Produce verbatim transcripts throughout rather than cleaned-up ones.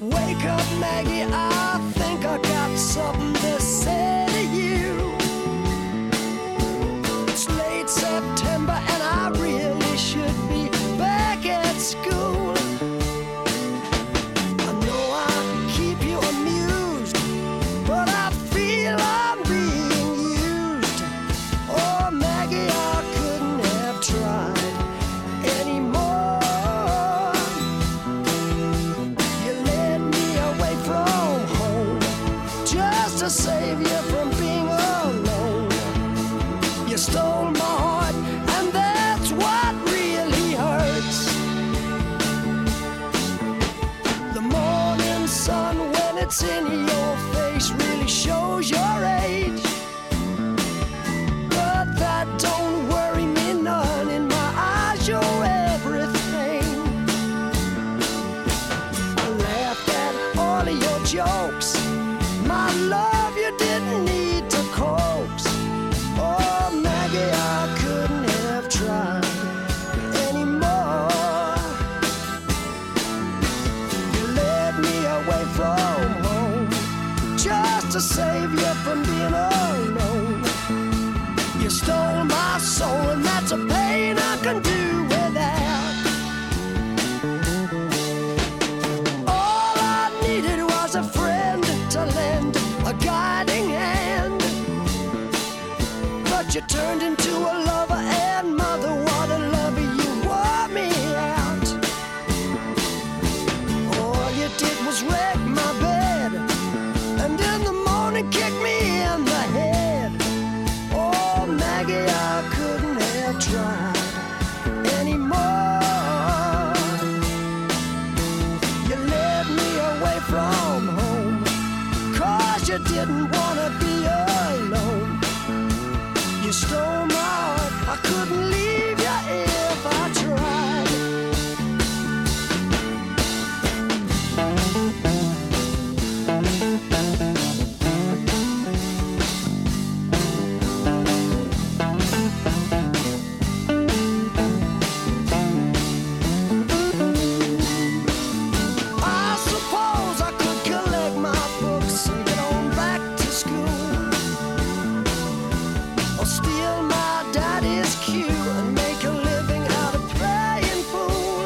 Wake up, Maggie, I think I got something to say to you. It's late September and I really should be back at school. I know I keep you amused, but I feel I'm being used. Oh, Maggie, I couldn't have tried anymore. You led me away from home just to save you from being alone. You stole my heart, and that's what really hurts. The morning sun, when it's in your face, really shows your age. But that don't worry me none. In my eyes, you're everything. I laughed at all of your jokes. My love, you didn't need to coax. Oh, Maggie, I couldn't have tried anymore. You led me away from home just to save you from being alone. You stole my soul, and that's a pain I can do without. All I needed was a friend to lend a guiding hand. But you turned into a lover and mother. What a lover, you wore me out. All you did was wreck my bed, and in the morning kick me in the head. Oh, Maggie, I couldn't have tried anymore. You led me away from home, 'cause you didn't wanna be alone. You stole my heart, I couldn't leave you if I tried. I suppose I could collect my books and get on back to school, or steal my daddy's cue and make a living out of playing fool,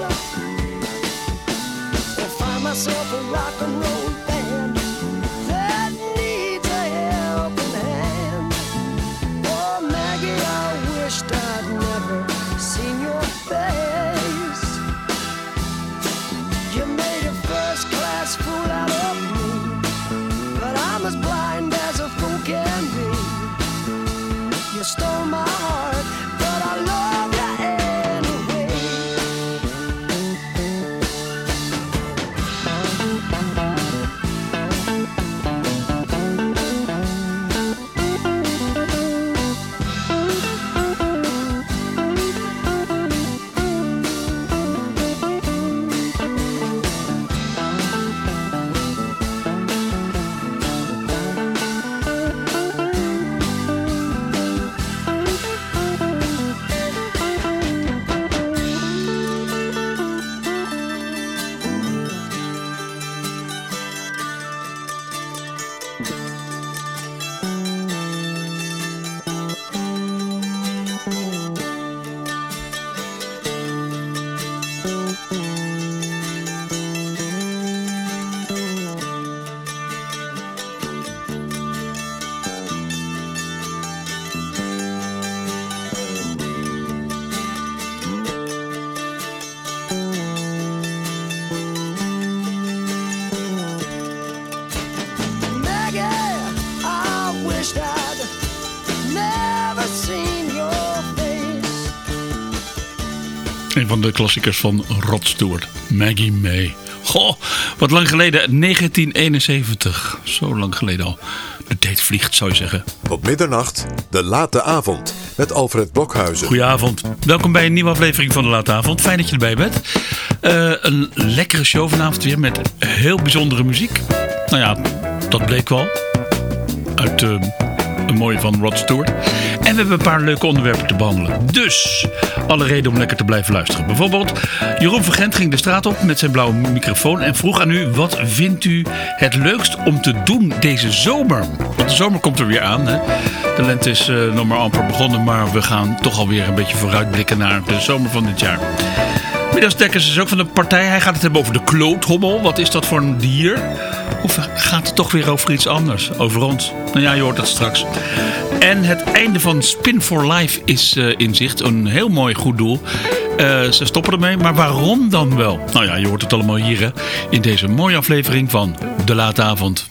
or find myself a rock and roll band that needs a helping hand. Oh, Maggie, I wished I'd never seen your face. You made a first-class fool out of me, but I'm as blind as a fool can be. You stole my heart, but I love you anyway. Een van de klassiekers van Rod Stewart, Maggie May. Goh, wat lang geleden, negentien eenenzeventig. Zo lang geleden al. De tijd vliegt, zou je zeggen. Tot middernacht, de late avond met Alfred Blokhuizen. Goedenavond. Welkom bij een nieuwe aflevering van de late avond. Fijn dat je erbij bent. Uh, een lekkere show vanavond weer met heel bijzondere muziek. Nou ja, dat bleek wel. Uit uh, een mooie van Rod Stewart. En we hebben een paar leuke onderwerpen te behandelen. Dus alle reden om lekker te blijven luisteren. Bijvoorbeeld, Jeroen Vergent ging de straat op met zijn blauwe microfoon en vroeg aan u: wat vindt u het leukst om te doen deze zomer? Want de zomer komt er weer aan. Hè? De lente is uh, nog maar amper begonnen, maar we gaan toch alweer een beetje vooruitblikken naar de zomer van dit jaar. Midas Dekkers is ook van de partij. Hij gaat het hebben over de kloothommel. Wat is dat voor een dier? Of gaat het toch weer over iets anders? Over ons? Nou ja, je hoort het straks. En het einde van Spin for Life is uh, in zicht. Een heel mooi goed doel. Uh, ze stoppen ermee, maar waarom dan wel? Nou ja, je hoort het allemaal hier hè, in deze mooie aflevering van De Late Avond.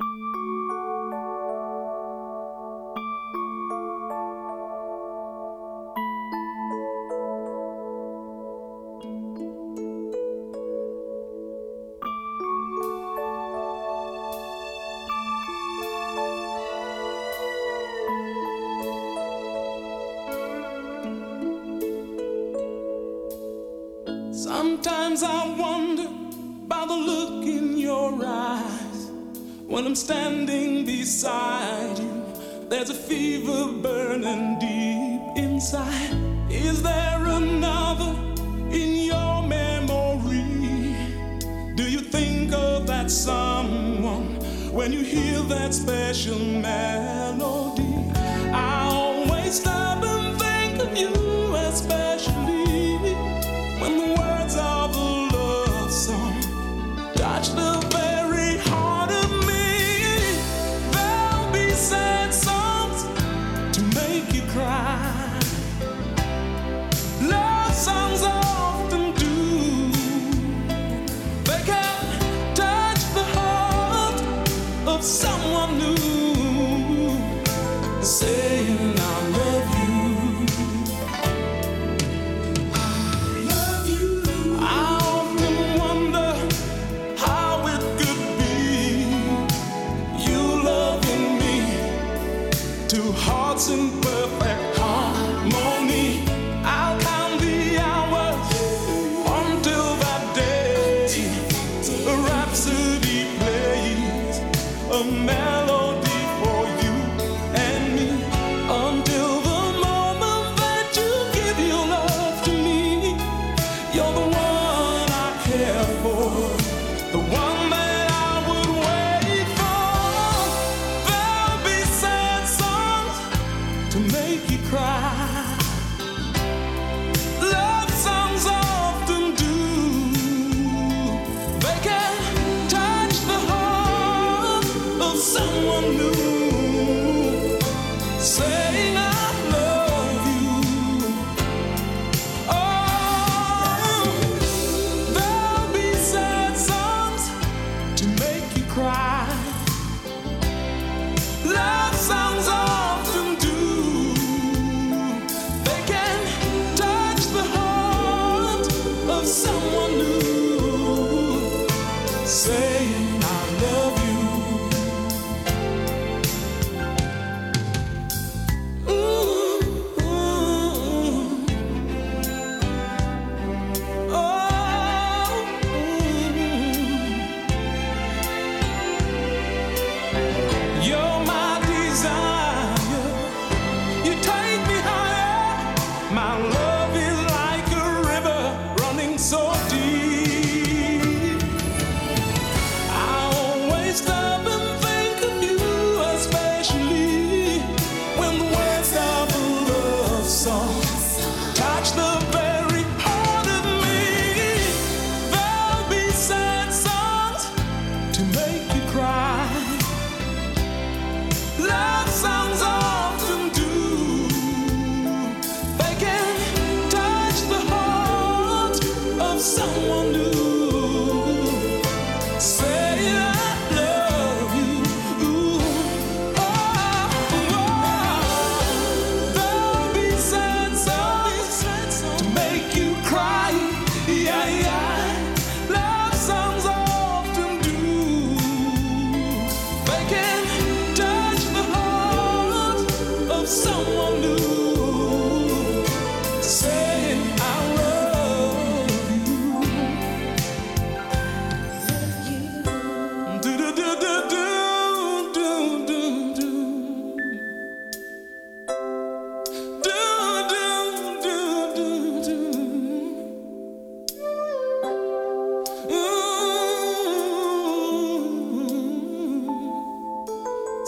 Sometimes I wonder by the look in your eyes. When I'm standing beside you, there's a fever burning deep inside. Is there another in your memory? Do you think of that someone when you hear that special melody? I always stop and think of you especially. When the words of a love song touch the very heart of me, there'll be sad songs to make you cry. Love songs often do. They can touch the heart of someone new, saying I love you. Hearts in perfect harmony. I'll count the hours until that day. A rhapsody plays a melody for you and me. Until the moment that you give your love to me. You're the one I care for, the one that I would wait for. There'll be sad songs to make you cry. Love songs often do. They can touch the heart of someone new, saying I love you. Oh, there'll be sad songs to make you cry. Love songs often do. Someone new, saying I love you. Ooh, ooh. Oh, ooh.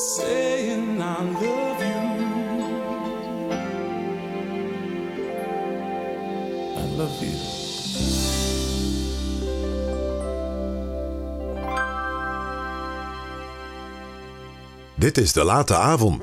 saying I love you. I love you. Dit is De Late Avond.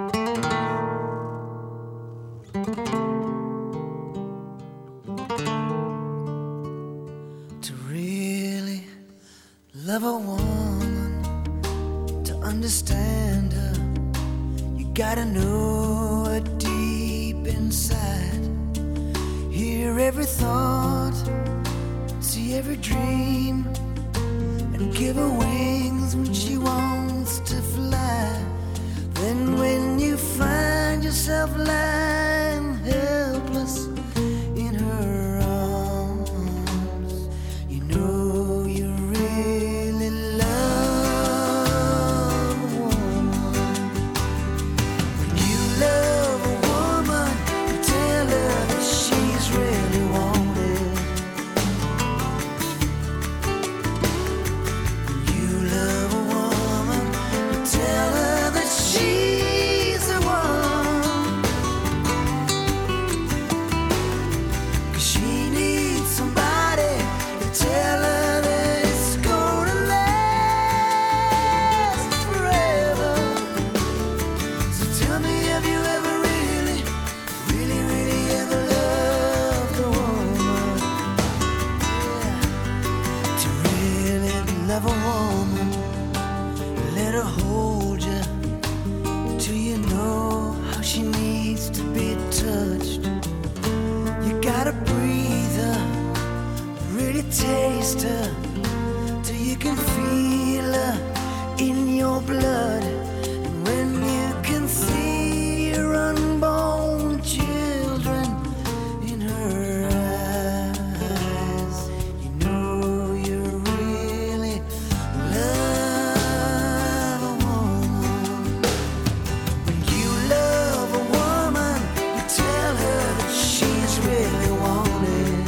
To really love a woman, to understand her, you gotta know her deep inside. Hear every thought, see every dream, and give her wings when she wants to fly. Then when you find yourself lying helpless in her arms, you know you really love a woman. When you love a woman, you tell her that she's really wanted. When you love a woman, you tell her that she's the one. 'Cause she needs somebody to tell her that it's gonna last forever. So tell me, have you ever really, really, really ever loved a woman? Yeah. To really love a woman, let her hold you till you know how she needs to be touched. You gotta breathe her, really taste her, till you can feel her in your blood. And when you can see your unborn children in her eyes, you know you really love a woman. When you love a woman, you tell her that she's really wanted.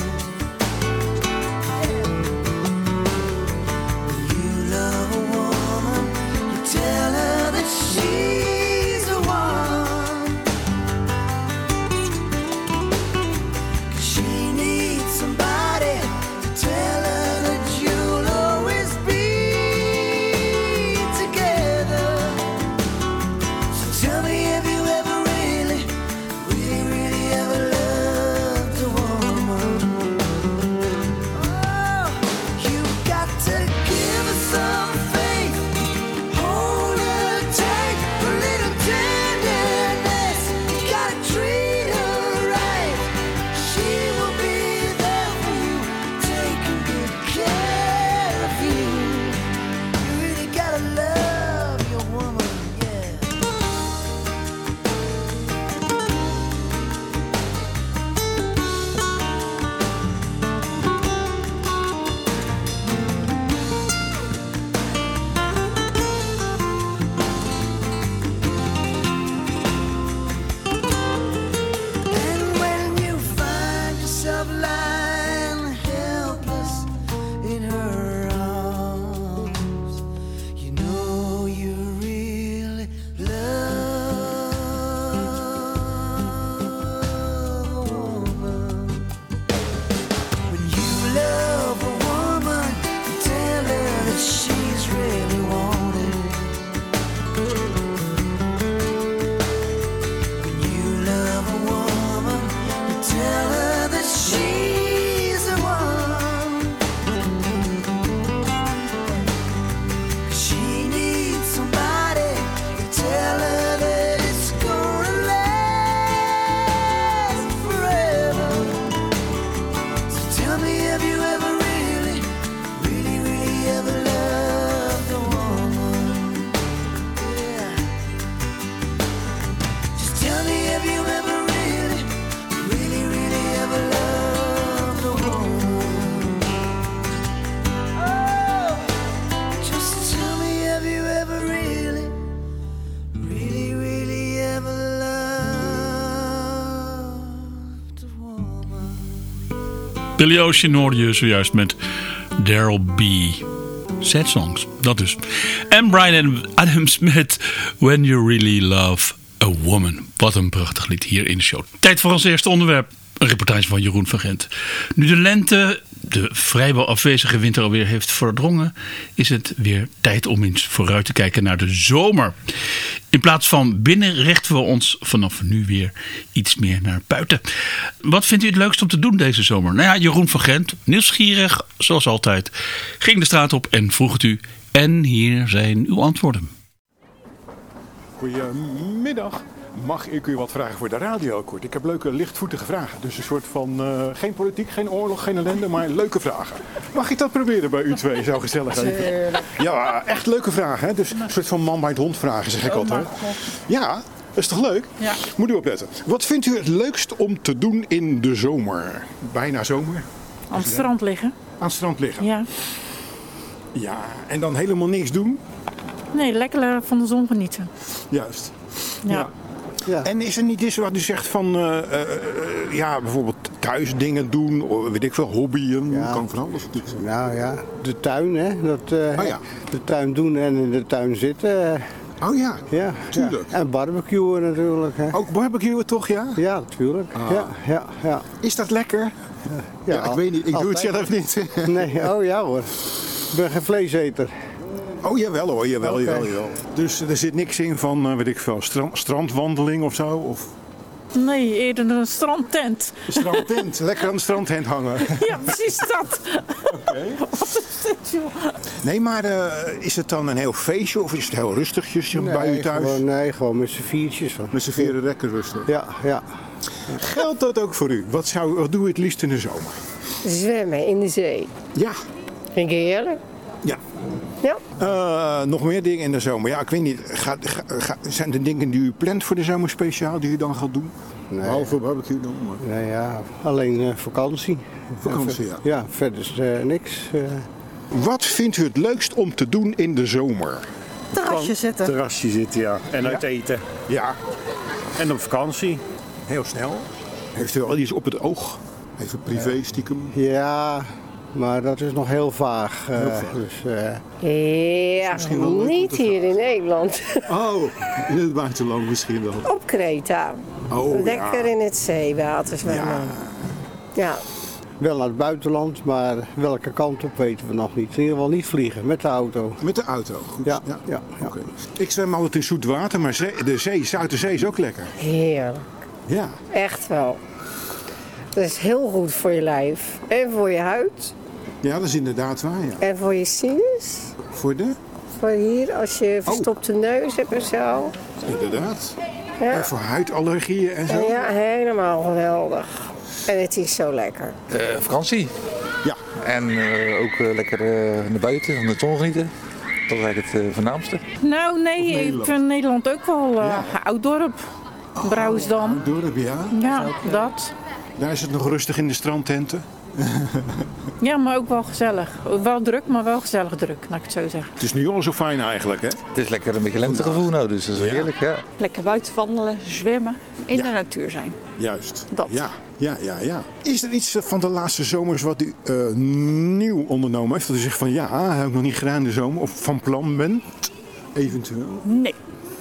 When you love a woman, you tell her that she's the one. 'Cause she needs somebody to tell her that you'll always be together. So tell me, have you ever really, really, really ever loved a woman? Oh, you got to give her some faith, hold her tight, a little tenderness. You gotta treat her right. She will be there for you, taking good care of you. You really gotta love your woman, yeah. And when you find yourself lying helpless in her arms, you know you really love a woman. When you love a woman, you tell her that she's really wanted. When you love a woman, you tell her that she's the one. She needs somebody to tell her that it's gonna last forever. So tell me, have you ever really, really, really ever loved a woman? Yeah. Just tell me, have you ever really, really, really ever loved a woman? Oh, just tell me, have you ever really, really, really ever loved a woman? Billy Ocean hoorde je zojuist met Daryl B. Sad songs, dat dus. En Bryan Adams met When You Really Love a Woman. Wat een prachtig lied hier in de show. Tijd voor ons eerste onderwerp. Een reportage van Jeroen van Gent. Nu de lente de vrijwel afwezige winter alweer heeft verdrongen, is het weer tijd om eens vooruit te kijken naar de zomer. In plaats van binnen richten we ons vanaf nu weer iets meer naar buiten. Wat vindt u het leukst om te doen deze zomer? Nou ja, Jeroen van Gent, nieuwsgierig zoals altijd, ging de straat op en vroeg het u. En hier zijn uw antwoorden. Goedemiddag. Mag ik u wat vragen voor de radio, Kort? Ik heb leuke, lichtvoetige vragen. Dus een soort van, uh, geen politiek, geen oorlog, geen ellende, maar leuke vragen. Mag ik dat proberen bij u twee? Zo gezellig even. Ja, echt leuke vragen. Hè? Dus een soort van man bij het hond vragen, zeg ik altijd. Ja, dat is toch leuk? Ja. Moet u opletten. Wat vindt u het leukst om te doen in de zomer? Bijna zomer. Aan het strand liggen. Aan het strand liggen? Ja. Ja, en dan helemaal niks doen? Nee, lekker van de zon genieten. Juist. Ja. Ja. Ja. En is er niet iets wat u zegt van, uh, uh, ja, bijvoorbeeld thuis dingen doen, of weet ik veel, hobbyen, ja. Kan van alles natuurlijk zijn. Nou ja, de tuin, hè. Dat, uh, oh, ja. De tuin doen en in de tuin zitten. Oh ja, ja tuurlijk. Ja. En barbecuen natuurlijk. Hè. Ook barbecuen toch, ja? Ja, natuurlijk. Ah. Ja, ja, ja. Is dat lekker? Ja, ja, ja ik weet niet, ik altijd. Doe het zelf niet. Nee, oh ja hoor. Ik ben geen vleeseter. Oh jawel hoor, jawel, okay. jawel, jawel. Dus er zit niks in van, uh, weet ik veel, strand, strandwandeling of zo? Of... Nee, eerder een strandtent. Een strandtent, lekker aan de strandtent hangen. Ja, precies dat. Oké. Okay. Wat is dit, joh? Nee, maar uh, is het dan een heel feestje of is het heel rustigjes nee, bij u thuis? Gewoon, nee, gewoon met z'n viertjes. Van. Met z'n vieren lekker rustig? Ja, ja. Geldt dat ook voor u? Wat, zou, wat doe je het liefst in de zomer? Zwemmen in de zee. Ja. Vind ik heerlijk. Ja. Ja. Uh, nog meer dingen in de zomer. Ja, ik weet niet. Gaat, ga, ga, zijn er dingen die u plant voor de zomer speciaal die u dan gaat doen? Nee. Behalve barbecue dan? Maar... Nee, ja, alleen uh, vakantie. Vakantie, ja. Ja, verder is uh, niks. Uh... Wat vindt u het leukst om te doen in de zomer? Terrasje zitten. Terrasje zitten, ja. En ja. uit eten. Ja. En op vakantie. Heel snel. Heeft u al iets op het oog? Even privé stiekem? Ja... Maar dat is nog heel vaag. Uh, heel vaag. Dus, uh... Ja, niet hier in Nederland. Oh, in het buitenland misschien wel. Op Kreta. Oh, lekker ja. in het zeewater zwemmen. Ja. ja. Wel naar het buitenland, maar welke kant op weten we nog niet. In ieder geval niet vliegen, met de auto. Met de auto? Goed. Ja. ja. ja, ja. Okay. Ik zwem altijd in zoet water, maar de zee, Zuiderzee is ook lekker. Heerlijk. Ja. Echt wel. Dat is heel goed voor je lijf. En voor je huid. Ja, dat is inderdaad waar, ja. En voor je sinus. Voor de? Voor hier, als je verstopte oh. neus hebt en zo. Inderdaad. Ja. En voor huidallergieën en zo. Ja, helemaal geweldig. En het is zo lekker. Uh, vakantie. Ja. En uh, ook uh, lekker uh, naar buiten, van de zon genieten. Dat is eigenlijk het uh, voornaamste. Nou nee, ik vind Nederland ook wel uh, ja. Ouddorp. Oh, Brouwersdam. Ouddorp, ja. Ja, okay. Dat. Daar is het nog rustig in de strandtenten. Ja, maar ook wel gezellig. Wel druk, maar wel gezellig druk, laat ik het zo zeggen. Het is nu al zo fijn eigenlijk, hè? Het is lekker een beetje lentegevoel nou, dus dat is wel heerlijk, ja. Lekker buiten wandelen, zwemmen, in ja. de natuur zijn. Juist. Dat. Ja, ja, ja, ja. Is er iets van de laatste zomers wat u uh, nieuw ondernomen heeft? Dat u zegt van ja, heb ik nog niet gedaan in de zomer, of van plan bent, eventueel? Nee.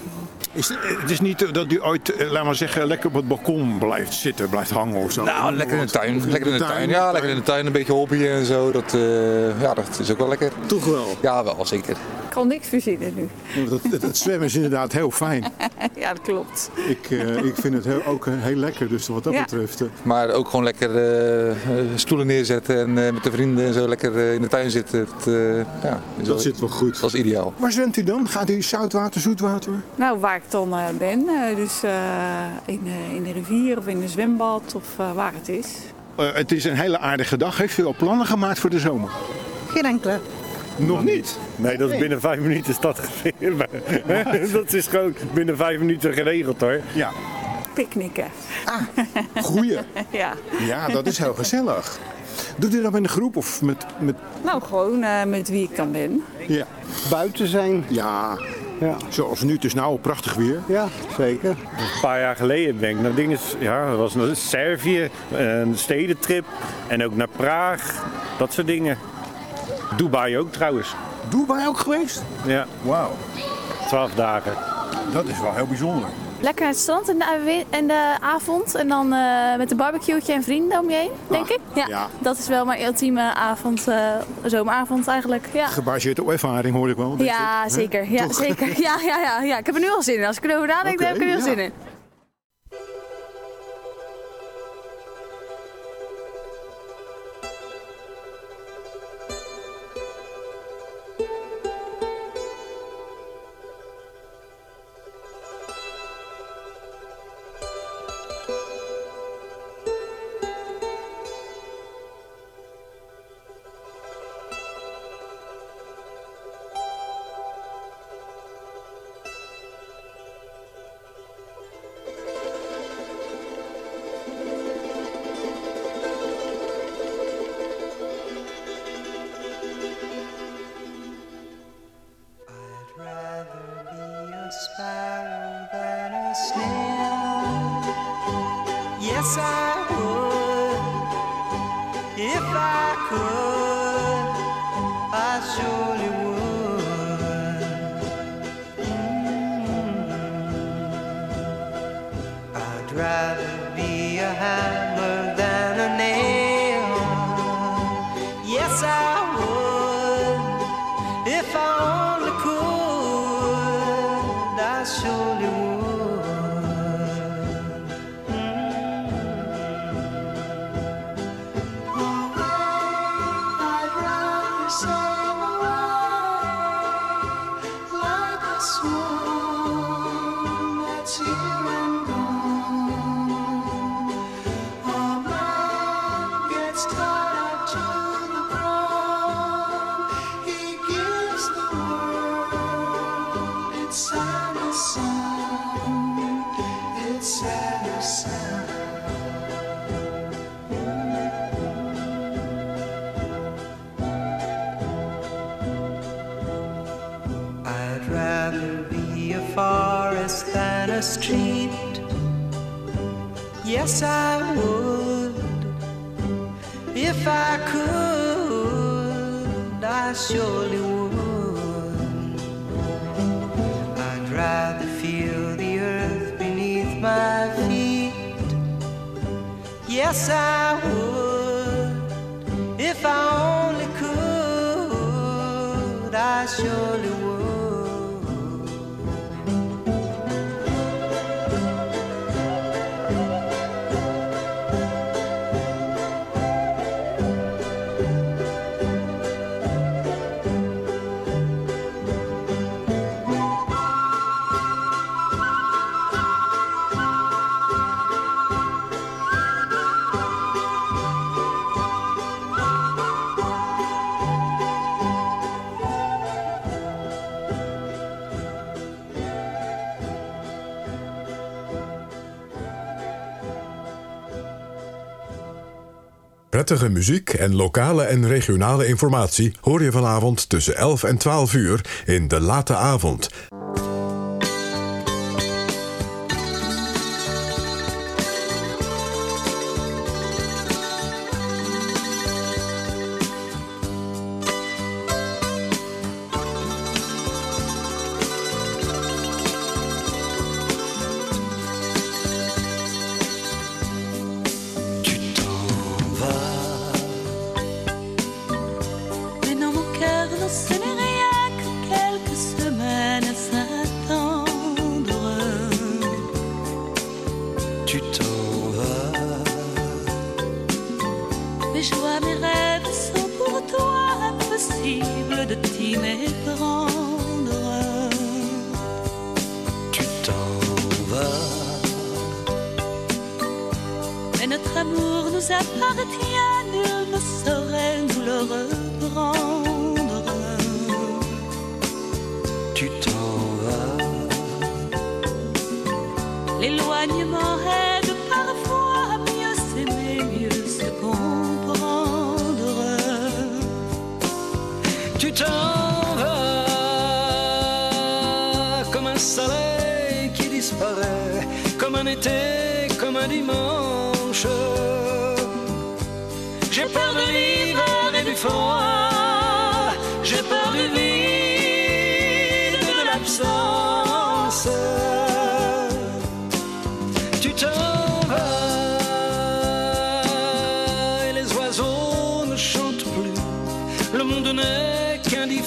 Is het, het is niet dat u ooit, laat maar zeggen, lekker op het balkon blijft zitten, blijft hangen of zo? Nou, lekker in de tuin. Lekker in de tuin. Ja, lekker in de tuin. Een beetje hobbyen en zo. Dat, uh, ja, dat is ook wel lekker. Toch wel? Ja, wel, zeker. Ik kan niks verzinnen nu. Dat, dat, dat zwemmen is inderdaad heel fijn. Ja, dat klopt. Ik, uh, ik vind het heel, ook heel lekker, dus wat dat ja. betreft. Uh. Maar ook gewoon lekker uh, stoelen neerzetten en uh, met de vrienden en zo lekker uh, in de tuin zitten. Het, uh, ja, dat wel, zit wel goed. Dat is ideaal. Waar zwemt u dan? Gaat u zoutwater, zoetwater? Nou, waar ik dan uh, ben, uh, dus uh, in, uh, in de rivier of in een zwembad of uh, waar het is. Uh, het is een hele aardige dag. Heeft u al plannen gemaakt voor de zomer? Geen enkele. Nog niet? Nee, dat is nee. binnen vijf minuten is dat Dat is gewoon binnen vijf minuten geregeld hoor. Ja. Picknicken. Ah, goeie. Ja. Ja, dat is heel gezellig. Doet u dat in de groep of met... met... Nou, gewoon uh, met wie ik dan ben. Ja. Buiten zijn. Ja. Ja. Zoals nu, het is nou prachtig weer. Ja, zeker. Een paar jaar geleden ben ik naar dingen, ja, dat was naar Servië, een stedentrip en ook naar Praag, dat soort dingen. Dubai ook trouwens. Dubai ook geweest? Ja. Wauw. Twaalf dagen. Dat is wel heel bijzonder. Lekker naar het strand in de, in de avond en dan uh, met een barbecue'tje en vrienden om je heen, denk ah, ik. Ja, ja, dat is wel mijn ultieme avond, uh, zomeravond eigenlijk. Ja. Gebaseerd op ervaring hoor ik wel. Ja, ik. zeker. Ja, zeker. Ja, ja, ja, ja, ik heb er nu al zin in. Als ik erover nadenk, okay, dan heb ik er nu al ja. zin in. Yes, I would. If I could, I surely would. I'd rather feel the earth beneath my feet. Yes, I would. If I only could, I surely would. Prettige muziek en lokale en regionale informatie hoor je vanavond tussen elf en twaalf uur in De Late Avond. J'ai peur de l'hiver et du froid, j'ai peur du vide.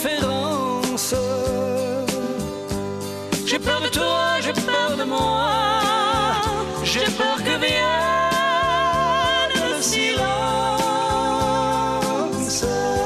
indifférence. J'ai peur de toi, j'ai peur de moi, j'ai peur que vienne le silence.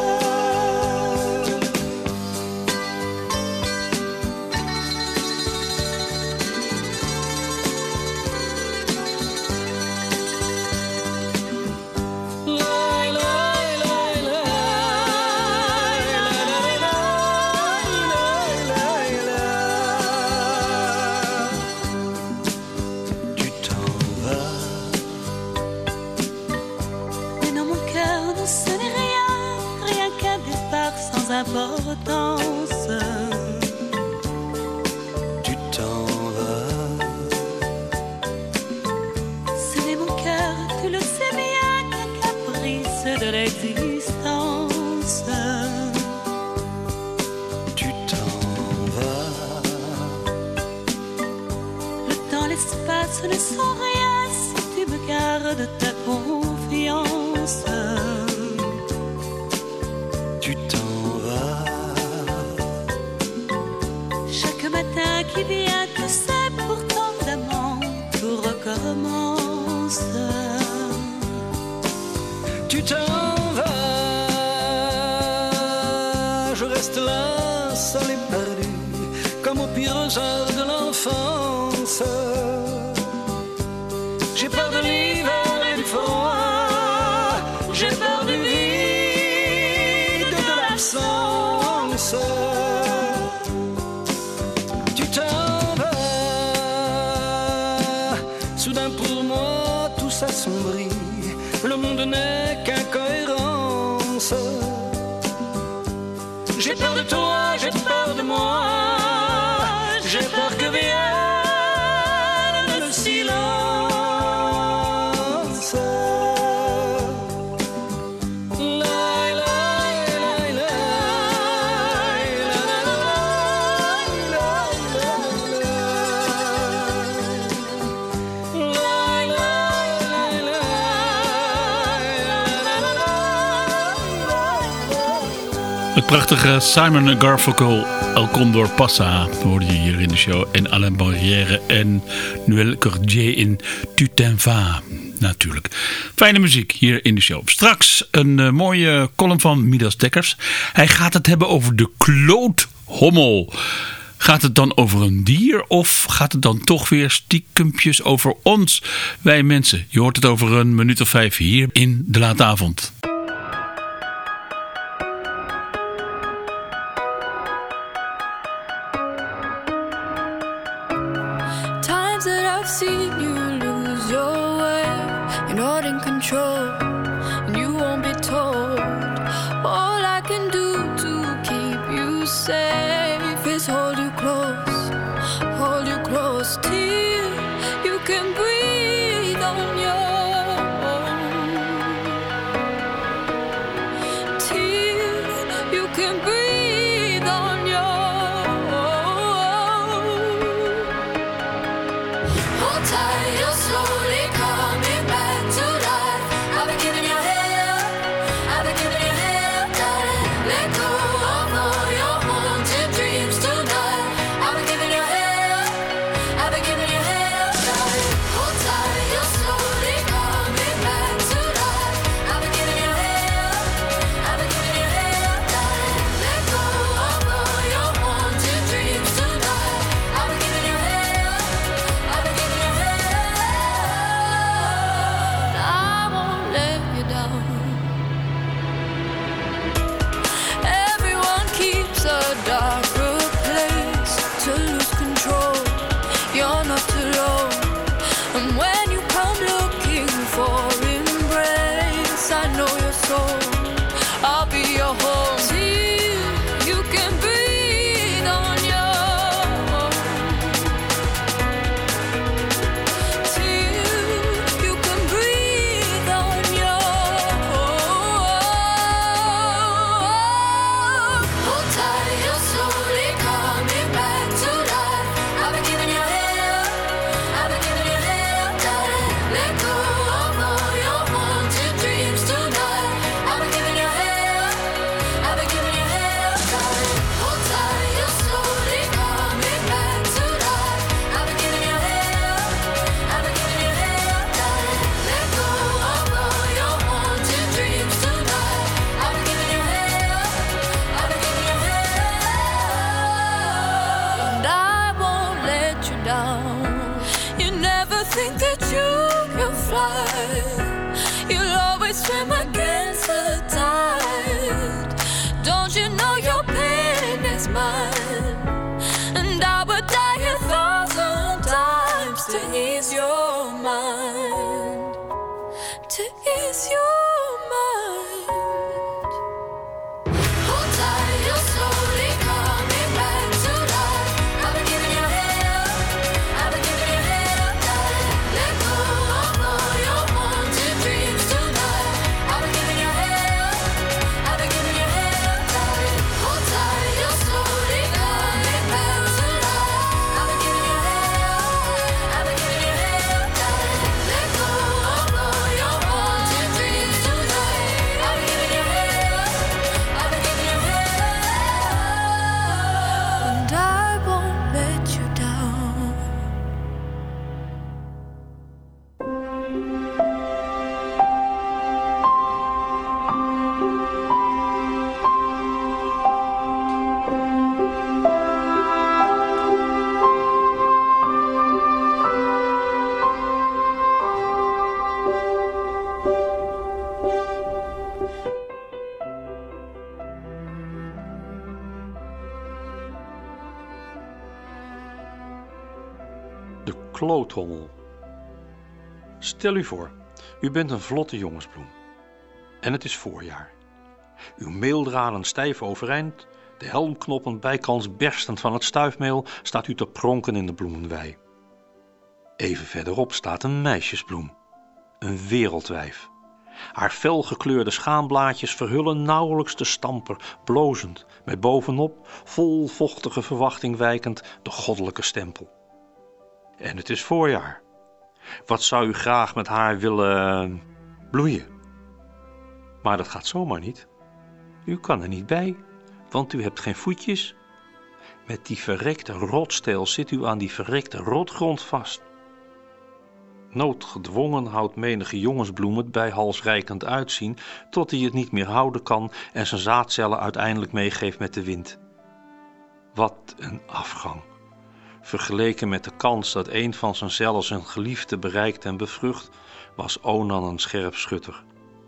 Importance. Tu t'en vas. Ce n'est mon cœur, tu le sais bien, qu'un caprice de l'existence. Tu t'en vas. Le temps, l'espace ne sont rien si tu me gardes ta confiance. Tu t'en qui vient, tu sais, pourtant d'amant, tout recommence. Tu t'en vas, je reste là, seul et perdu, comme au pire heures de l'enfance. J'ai peur de l'hiver et du froid, j'ai peur du vide, de l'absence. S'assombrit, le monde n'est qu'incohérence. J'ai peur de toi, j'ai peur de moi, j'ai peur que vienne le silence. Het prachtige Simon Garfunkel, El Condor Passa, hoorde je hier in de show. En Alain Barrière en Noël Cordier in Tu t'en vas, natuurlijk. Fijne muziek hier in de show. Straks een uh, mooie column van Midas Dekkers. Hij gaat het hebben over de kloothommel. Gaat het dan over een dier of gaat het dan toch weer stiekempjes over ons, wij mensen? Je hoort het over een minuut of vijf hier in De Late Avond. I've seen you lose your way. You're not in control, and you won't be told. All I can do to keep you safe is hold you close, hold you close till you can breathe on your own. Till you can breathe on your own. Slowly coming back to life. I've been giving you hell, I've been giving you hell, darling. Let go of all your haunted dreams tonight. I've been giving you hell, I've been giving you hell, darling. Hold tight, you're slowly coming back to life. I've been giving you hell, I've been giving you hell, darling. Let go of all your haunted dreams tonight. I've been giving you hell, I've been giving you hell. down. You never think that you can fly. You'll always swim against the tide. Don't you know your pain is mine? And I would die a thousand times to ease your mind. To ease your mind. Hold tight, you're slowly coming back to life. I've been giving you hell, I've been giving you hell, darling. Let go of all your haunted dreams tonight. I've been giving you hell, I've been giving you hell, darling. Hold tight, you're slowly coming back to life. I've been giving you hell, I've been giving you hell, darling. Let go of all your haunted dreams tonight. I've been giving you hell, I've been giving you hell, and I won't let you down. De kloothommel. Stel u voor, u bent een vlotte jongensbloem. En het is voorjaar. Uw meeldraden stijf overeind, de helmknoppen bijkans berstend van het stuifmeel, staat u te pronken in de bloemenwei. Even verderop staat een meisjesbloem, een wereldwijf. Haar felgekleurde schaamblaadjes verhullen nauwelijks de stamper, blozend, met bovenop, vol vochtige verwachting wijkend, de goddelijke stempel. En het is voorjaar. Wat zou u graag met haar willen bloeien? Maar dat gaat zomaar niet. U kan er niet bij, want u hebt geen voetjes. Met die verrekte rotsteel zit u aan die verrekte rotgrond vast. Noodgedwongen houdt menige jongensbloem het bij halsreikend uitzien, tot hij het niet meer houden kan en zijn zaadcellen uiteindelijk meegeeft met de wind. Wat een afgang! Vergeleken met de kans dat een van zijn cellen zijn geliefde bereikt en bevrucht, was Onan een scherpschutter.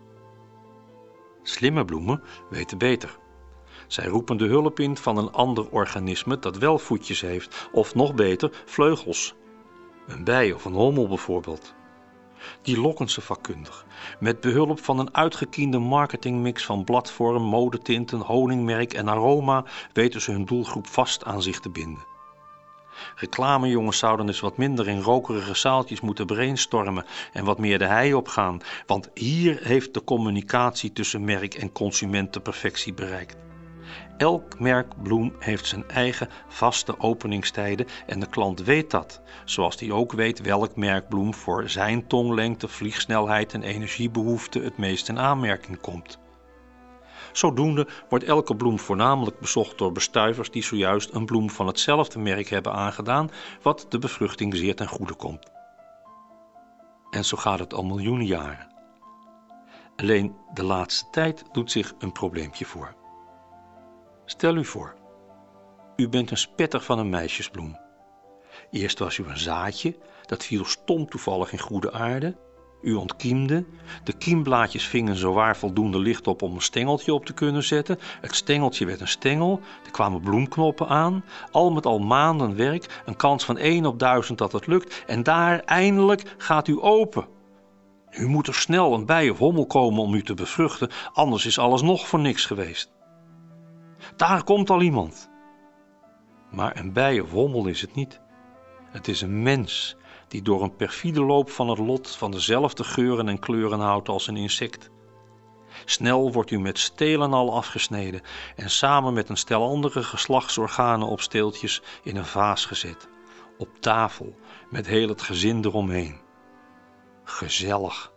Slimme bloemen weten beter. Zij roepen de hulp in van een ander organisme dat wel voetjes heeft, of nog beter, vleugels. Een bij of een hommel bijvoorbeeld. Die lokken ze vakkundig. Met behulp van een uitgekiende marketingmix van bladvorm, modetinten, honingmerk en aroma weten ze hun doelgroep vast aan zich te binden. Reclamejongens zouden eens wat minder in rokerige zaaltjes moeten brainstormen en wat meer de hei opgaan, want hier heeft de communicatie tussen merk en consument de perfectie bereikt. Elk merk bloem heeft zijn eigen vaste openingstijden en de klant weet dat, zoals die ook weet welk merk bloem voor zijn tonglengte, vliegsnelheid en energiebehoefte het meest in aanmerking komt. Zodoende wordt elke bloem voornamelijk bezocht door bestuivers die zojuist een bloem van hetzelfde merk hebben aangedaan, wat de bevruchting zeer ten goede komt. En zo gaat het al miljoenen jaren. Alleen de laatste tijd doet zich een probleempje voor. Stel u voor, u bent een spetter van een meisjesbloem. Eerst was u een zaadje, dat viel stom toevallig in goede aarde. U ontkiemde, de kiemblaadjes vingen zowaar voldoende licht op om een stengeltje op te kunnen zetten. Het stengeltje werd een stengel, er kwamen bloemknoppen aan. Al met al maanden werk, een kans van één op duizend dat het lukt. En daar eindelijk gaat u open. U moet er snel een bij of hommel komen om u te bevruchten, anders is alles nog voor niks geweest. Daar komt al iemand. Maar een bij of hommel is het niet. Het is een mens die door een perfide loop van het lot van dezelfde geuren en kleuren houdt als een insect. Snel wordt u met stelen al afgesneden en samen met een stel andere geslachtsorganen op steeltjes in een vaas gezet. Op tafel, met heel het gezin eromheen. Gezellig.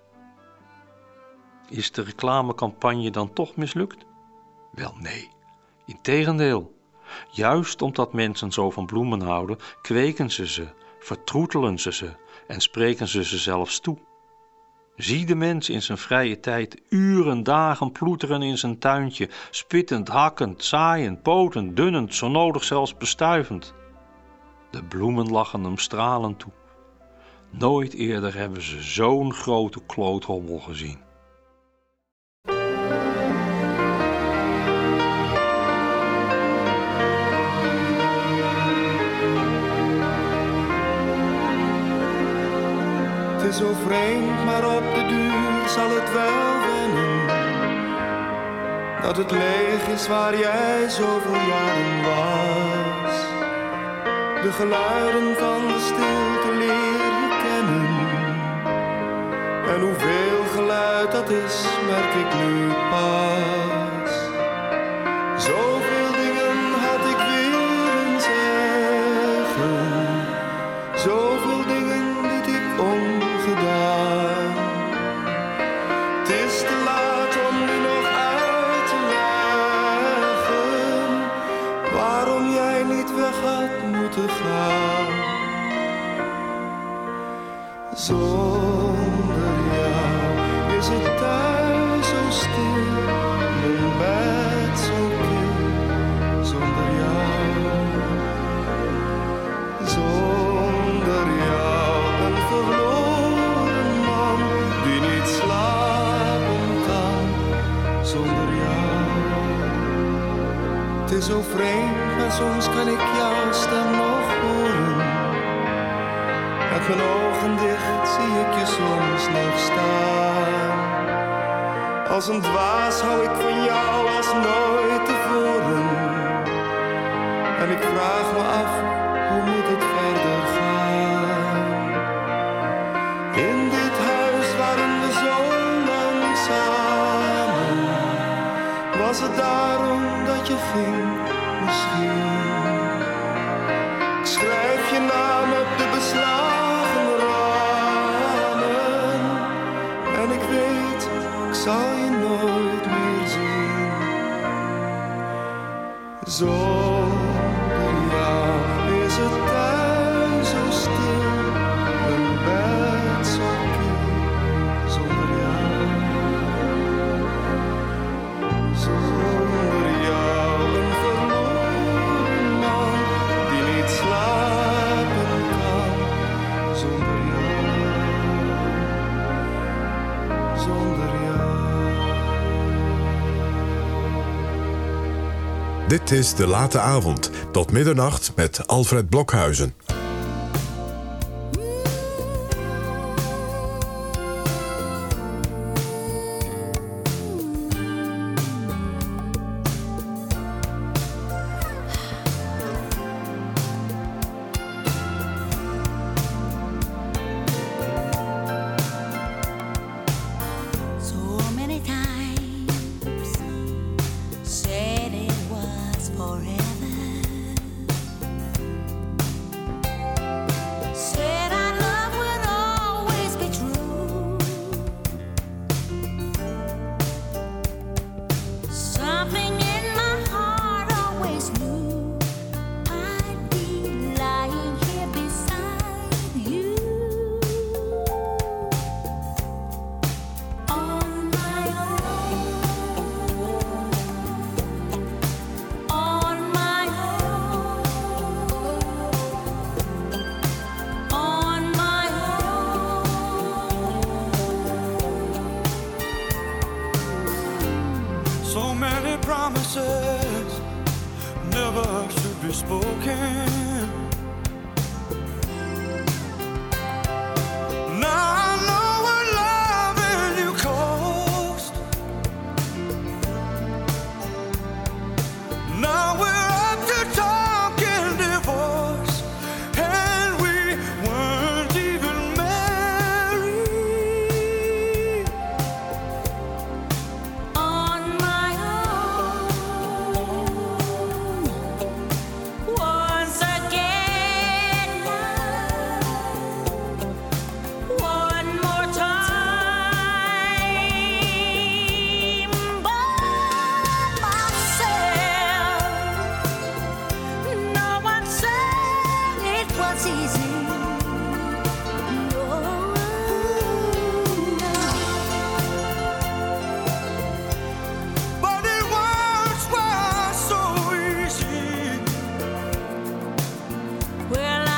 Is de reclamecampagne dan toch mislukt? Wel nee, integendeel. Juist omdat mensen zo van bloemen houden, kweken ze ze, vertroetelen ze ze en spreken ze ze zelfs toe. Zie de mens in zijn vrije tijd uren, dagen ploeteren in zijn tuintje, spittend, hakkend, zaaiend, potend, dunnend, zo nodig zelfs bestuivend. De bloemen lachen hem stralend toe. Nooit eerder hebben ze zo'n grote kloothommel gezien. Het is zo vreemd, maar op de duur zal het wel wennen. Dat het leeg is waar jij zoveel jaren was. De geluiden van de stilte leer je kennen. En hoeveel geluid dat is, merk ik nu pas. Zoveel dingen had ik willen zeggen. Zoveel dingen liet ik ongedaan. Het is te laat om nu nog uit te leggen waarom jij niet weg had moeten gaan. Zonder jou is het thuis zo stil, mijn bed zo kil. Zonder jou, zonder jou een verloren man die niet slapen kan. Zonder jou, het is zo vreemd, maar soms kan ik jouw stem nog horen. Met mijn ogen dicht zie ik je soms nog staan. Als een dwaas hou ik van jou als nooit tevoren. En ik vraag me af, hoe moet het verder gaan? In dit huis waren we zo lang samen. Was het daarom dat je ging, misschien? Ik schrijf je naam op de beslagen ramen. En ik weet, ik zal je nooit meer zien. Zonder jou is het thuis zo stil, mijn bed zo kil. Zonder jou, zonder jou een verloren man die niet slapen kan. Zonder jou, zonder jou. Dit is De Late Avond, tot middernacht met Alfred Blokhuizen. So many times said it was forever. Said our love would always be true. Something in my heart always knew I'd be lying here beside you. On my own, on my own, on my own. So many promises never should be spoken. Now I know what loving you cost. Now we're up to talking divorce, and we weren't even married. On my own, once again now, one more time, by myself. No one said it was easy. No, But it once was so easy. well,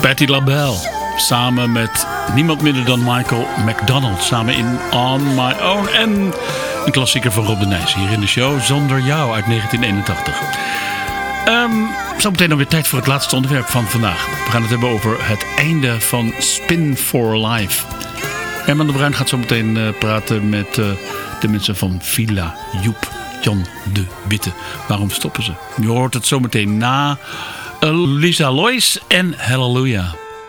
Patti LaBelle. Samen met niemand minder dan Michael McDonald. Samen in On My Own. En een klassieker van Rob de Nijs. Hier in de show Zonder Jou uit negentien eenentachtig. Um, Zometeen dan weer tijd voor het laatste onderwerp van vandaag. We gaan het hebben over het einde van Spin for Life. Herman de Bruin gaat zo meteen uh, praten met uh, de mensen van Villa Joep. Jan de Witte. Waarom stoppen ze? Je hoort het zometeen na uh, Lisa Lois en Hallelujah.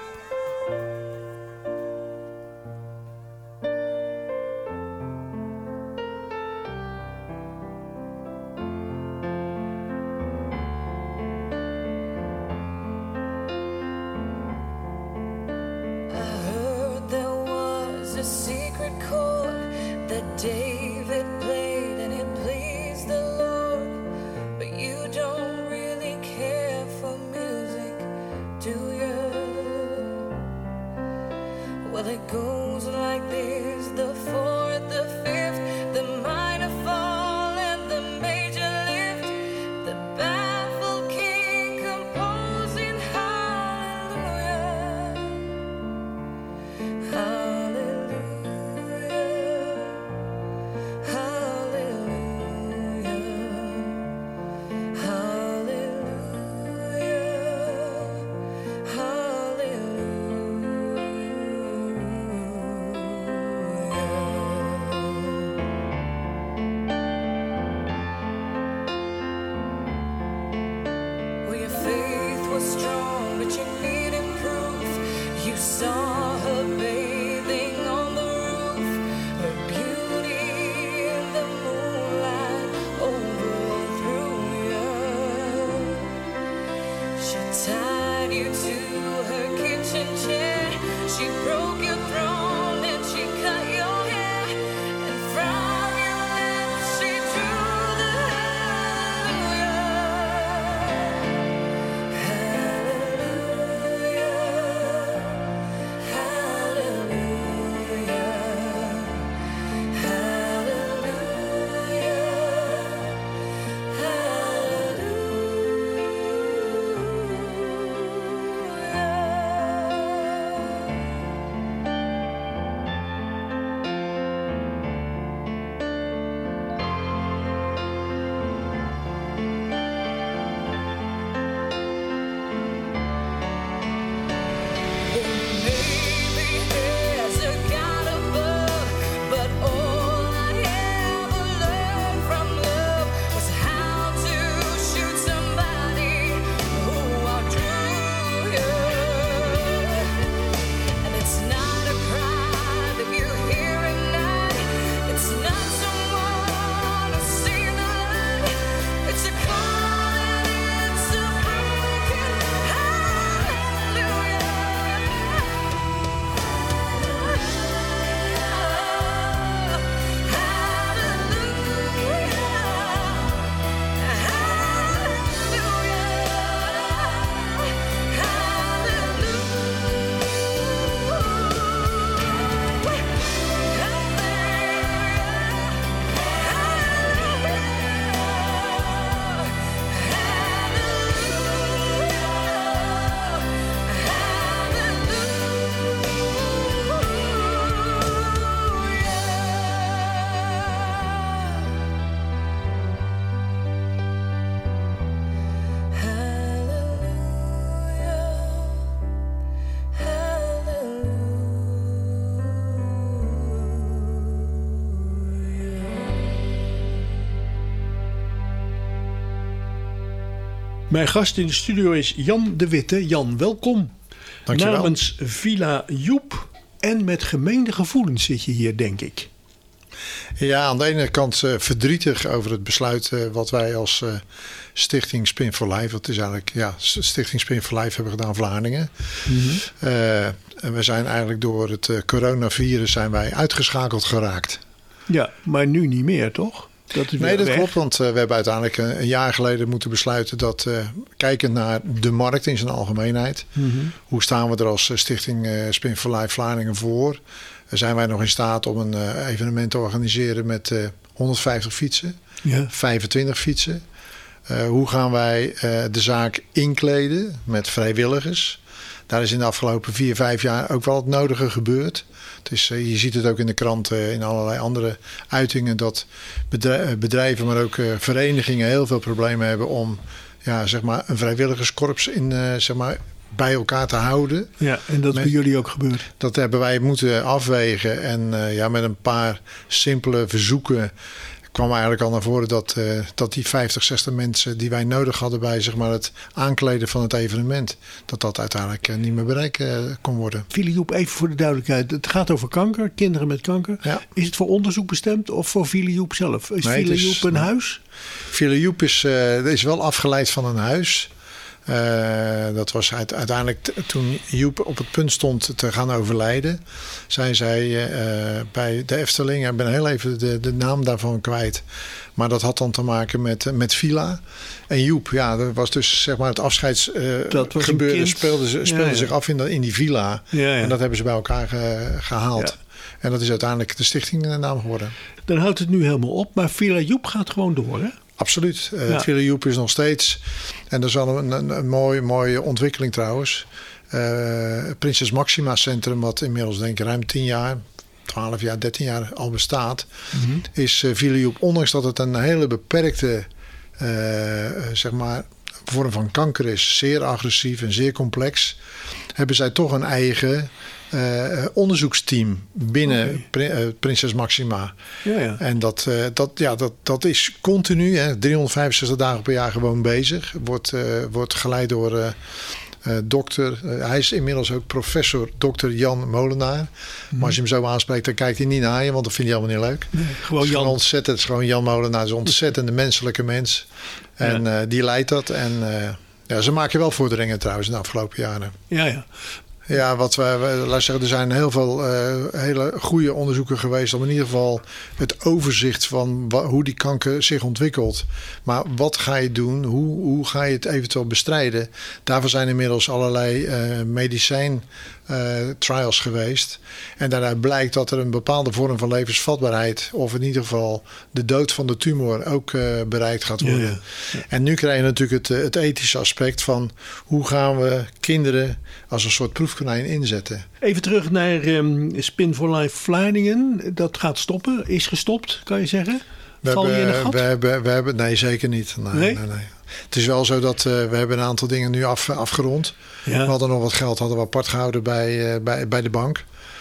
Mijn gast in de studio is Jan de Witte. Jan, welkom. Dankjewel. Namens Villa Joep en met gemeende gevoelens zit je hier, denk ik. Ja, aan de ene kant uh, verdrietig over het besluit uh, wat wij als uh, Stichting Spin for Life, wat is eigenlijk ja, Stichting Spin for Life hebben gedaan Vlaardingen. Mm-hmm. Uh, en we zijn eigenlijk door het uh, coronavirus zijn wij uitgeschakeld geraakt. Ja, maar nu niet meer, toch? Dat is nee, dat weg. klopt, want uh, we hebben uiteindelijk een, een jaar geleden moeten besluiten dat, uh, kijkend naar de markt in zijn algemeenheid, mm-hmm. hoe staan we er als uh, Stichting uh, Spin for Life Vlaardingen voor? Uh, zijn wij nog in staat om een uh, evenement te organiseren met uh, honderdvijftig fietsen, ja. vijfentwintig fietsen? Uh, hoe gaan wij uh, de zaak inkleden met vrijwilligers? daar is in de afgelopen vier, vijf jaar ook wel het nodige gebeurd. Dus uh, je ziet het ook in de kranten, in allerlei andere uitingen, dat bedrijven, maar ook uh, verenigingen heel veel problemen hebben om ja, zeg maar een vrijwilligerskorps in, uh, zeg maar, bij elkaar te houden. Ja, en dat is bij jullie ook gebeurd. Dat hebben wij moeten afwegen. En uh, ja, met een paar simpele verzoeken kwam eigenlijk al naar voren dat, uh, dat die vijftig, zestig mensen die wij nodig hadden bij zeg maar, het aankleden van het evenement, dat dat uiteindelijk uh, niet meer bereikt uh, kon worden. Philip, even voor de duidelijkheid. Het gaat over kanker, kinderen met kanker. Ja. Is het voor onderzoek bestemd of voor Philip zelf? Is nee, Philip is, een huis? Philip is, uh, is wel afgeleid van een huis. Uh, dat was uiteindelijk t- toen Joep op het punt stond te gaan overlijden. Zei zij uh, bij de Efteling, ik ben heel even de, de naam daarvan kwijt. Maar dat had dan te maken met, met Villa. En Joep, ja, dat was dus zeg maar het afscheidsgebeuren uh, speelde, speelde ja, ja. zich af in, de, in die villa. Ja, ja. En dat hebben ze bij elkaar ge, gehaald. Ja. En dat is uiteindelijk de stichtingnaam geworden. Dan houdt het nu helemaal op, maar Villa Joep gaat gewoon door, hè? Absoluut. Uh, ja. Villa Joep is nog steeds. En dat is wel een, een, een mooie, mooie ontwikkeling trouwens. Uh, Prinses Maxima Centrum, wat inmiddels denk ik ruim tien jaar, twaalf jaar, dertien jaar al bestaat. Mm-hmm. Is uh, Villa Joep, ondanks dat het een hele beperkte uh, zeg maar, vorm van kanker is. Zeer agressief en zeer complex. Hebben zij toch een eigen Uh, onderzoeksteam binnen okay. Prin- uh, Prinses Maxima. Ja, ja. En dat, uh, dat, ja, dat, dat is continu, hè, driehonderdvijfenzestig dagen per jaar gewoon bezig. Wordt, uh, wordt geleid door uh, uh, dokter. Uh, hij is inmiddels ook professor dokter Jan Molenaar. Mm. Maar als je hem zo aanspreekt, dan kijkt hij niet naar je, want dat vindt hij allemaal niet leuk. Nee, gewoon het is Jan. Gewoon ontzettend, het is gewoon Jan Molenaar. Het is een ontzettende menselijke mens. En ja. uh, die leidt dat. En uh, ja, ze maken wel vorderingen trouwens in de afgelopen jaren. Ja, ja. Ja, wat we, we, laat zeggen, er zijn heel veel uh, hele goede onderzoeken geweest om in ieder geval het overzicht van wa- hoe die kanker zich ontwikkelt. Maar wat ga je doen? Hoe, hoe ga je het eventueel bestrijden? Daarvoor zijn inmiddels allerlei uh, medicijn uh, trials geweest. En daaruit blijkt dat er een bepaalde vorm van levensvatbaarheid, of in ieder geval de dood van de tumor, ook uh, bereikt gaat worden. Ja, ja. Ja. En nu krijg je natuurlijk het, het ethische aspect van hoe gaan we kinderen als een soort proefkonijn inzetten. Even terug naar um, Spin for Life Vlaardingen. Dat gaat stoppen, is gestopt, kan je zeggen? We Val hebben, je in een gat? We hebben, we hebben, nee, zeker niet. Nee, nee? Nee, nee. Het is wel zo dat uh, we hebben een aantal dingen nu af, afgerond. Ja. We hadden nog wat geld hadden we apart gehouden bij, uh, bij, bij de bank.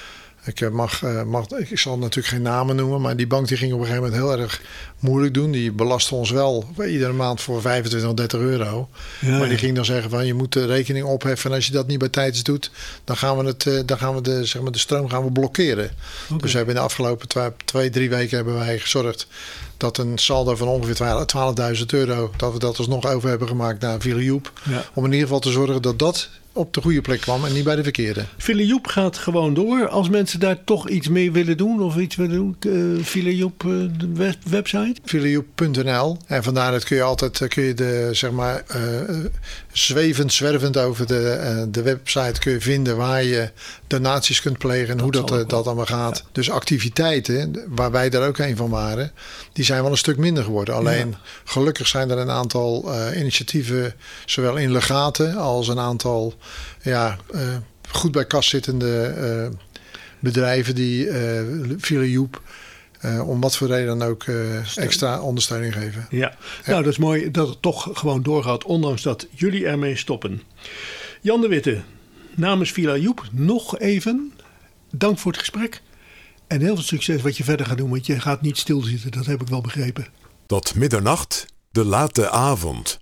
Ik, mag, mag, ik zal natuurlijk geen namen noemen, maar die bank die ging op een gegeven moment heel erg moeilijk doen. Die belastte ons wel iedere maand voor vijfentwintig of dertig euro. Ja, maar die ging dan zeggen van je moet de rekening opheffen en als je dat niet bij tijds doet, dan gaan we, het, dan gaan we de, zeg maar, de stroom gaan we blokkeren. Okay. Dus we hebben in de afgelopen twee, twee, drie weken hebben wij gezorgd dat een saldo van ongeveer twaalfduizend euro, dat we dat alsnog over hebben gemaakt naar Villa Joep. Ja. Om in ieder geval te zorgen dat dat op de goede plek kwam en niet bij de verkeerde. Villa Joep gaat gewoon door. Als mensen daar toch iets mee willen doen of iets willen doen, uh, Villa Joep, uh, de web- website? Villa Joep punt n l. En vandaar dat kun je altijd kun je de, zeg maar, uh, zwevend, zwervend over de, uh, de website kun je vinden waar je donaties kunt plegen en dat hoe dat, uh, dat allemaal gaat. Ja. Dus activiteiten, waar wij daar ook een van waren, die zijn wel een stuk minder geworden. Alleen ja. gelukkig zijn er een aantal uh, initiatieven, zowel in legaten als een aantal ja, uh, goed bij kas zittende uh, bedrijven die uh, Villa Joep uh, om wat voor reden dan ook uh, extra ondersteuning geven. Ja. ja, nou dat is mooi dat het toch gewoon doorgaat, ondanks dat jullie ermee stoppen. Jan de Witte, namens Villa Joep nog even dank voor het gesprek en heel veel succes wat je verder gaat doen, want je gaat niet stilzitten, dat heb ik wel begrepen. Tot middernacht, de late avond.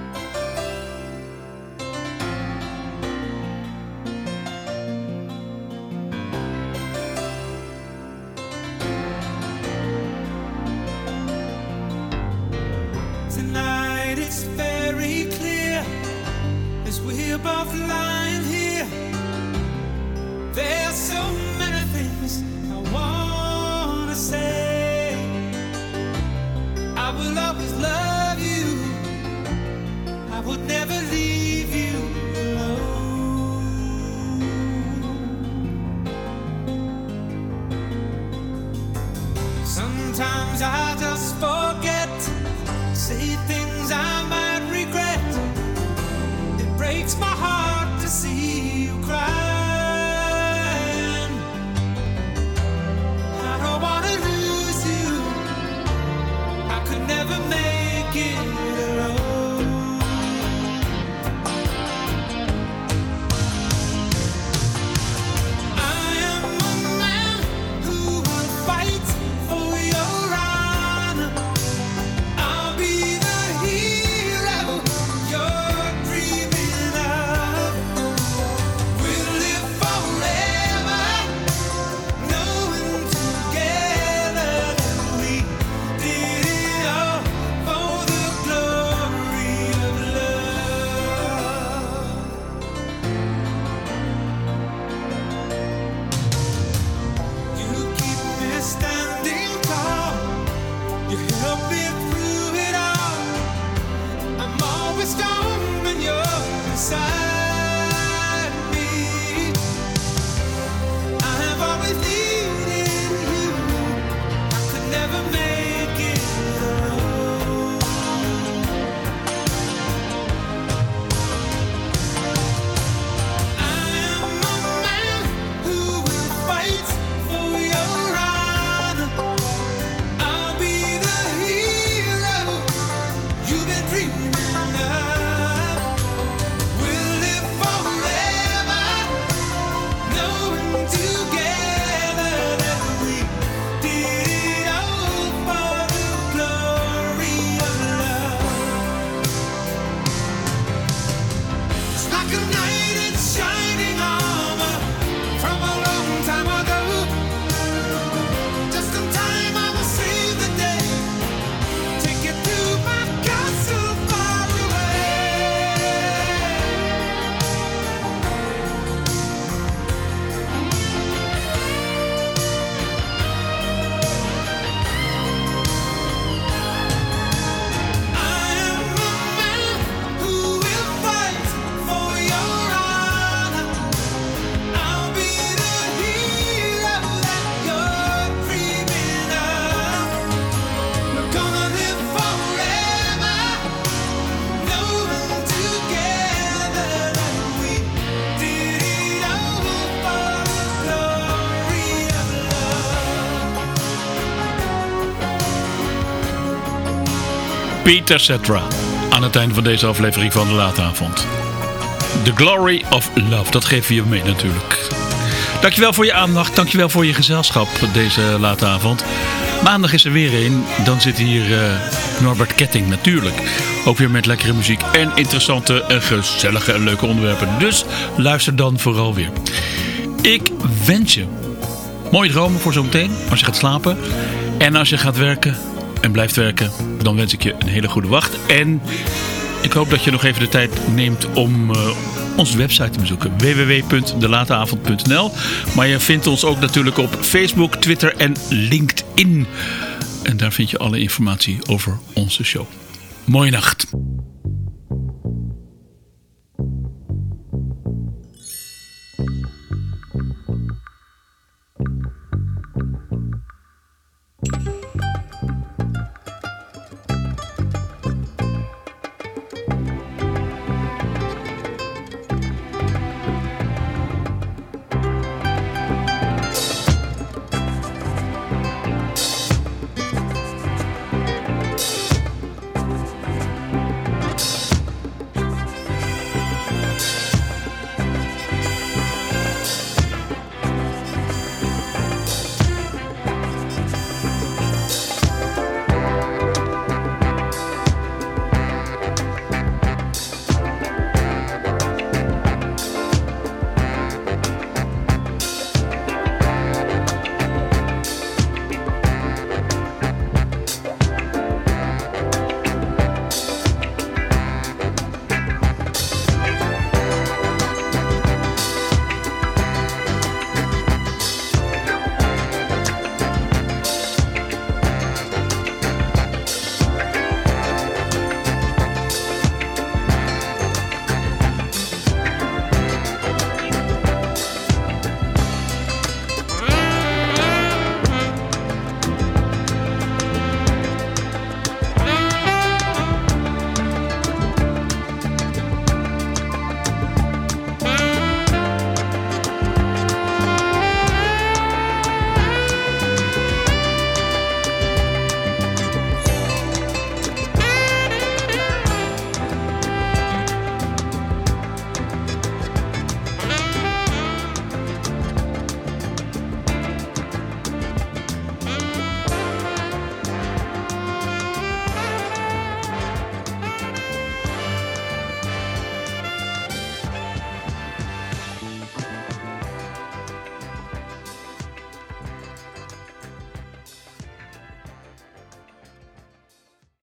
Tonight it's very clear as we're both lying here. There's so many things I wanna say. I will always love you. I would never leave you alone. Sometimes I just forget, say things I might regret. It breaks my heart to see you standing tall. You help me through it all. I'm always strong when you're beside me. I have always needed you. I could never make it alone. I am a man who will fight for your honor. I'll be the hero you've been dreaming of. We'll live forever, knowing together that we did it all for the glory of love. It's like a knight in shining armor from a long time ago. Just in time, I will save the day. Take you to my castle far away. I am a man who will fight for your honor. I'll be the hero that you're dreaming of. We're gonna live forever, knowing together that we did it all for the glory of love. Peter Cetera. Aan het einde van deze aflevering van de Late Avond. The Glory of Love. Dat geven we je mee natuurlijk. Dankjewel voor je aandacht. Dankjewel voor je gezelschap deze late avond. Maandag is er weer een. Dan zit hier uh, Norbert Ketting natuurlijk. Ook weer met lekkere muziek en interessante en gezellige en leuke onderwerpen. Dus luister dan vooral weer. Ik wens je mooie dromen voor zometeen als je gaat slapen. En als je gaat werken en blijft werken, dan wens ik je een hele goede wacht. En ik hoop dat je nog even de tijd neemt om uh, onze website te bezoeken. w w w punt de late avond punt n l. Maar je vindt ons ook natuurlijk op Facebook, Twitter en LinkedIn. En daar vind je alle informatie over onze show. Mooie nacht.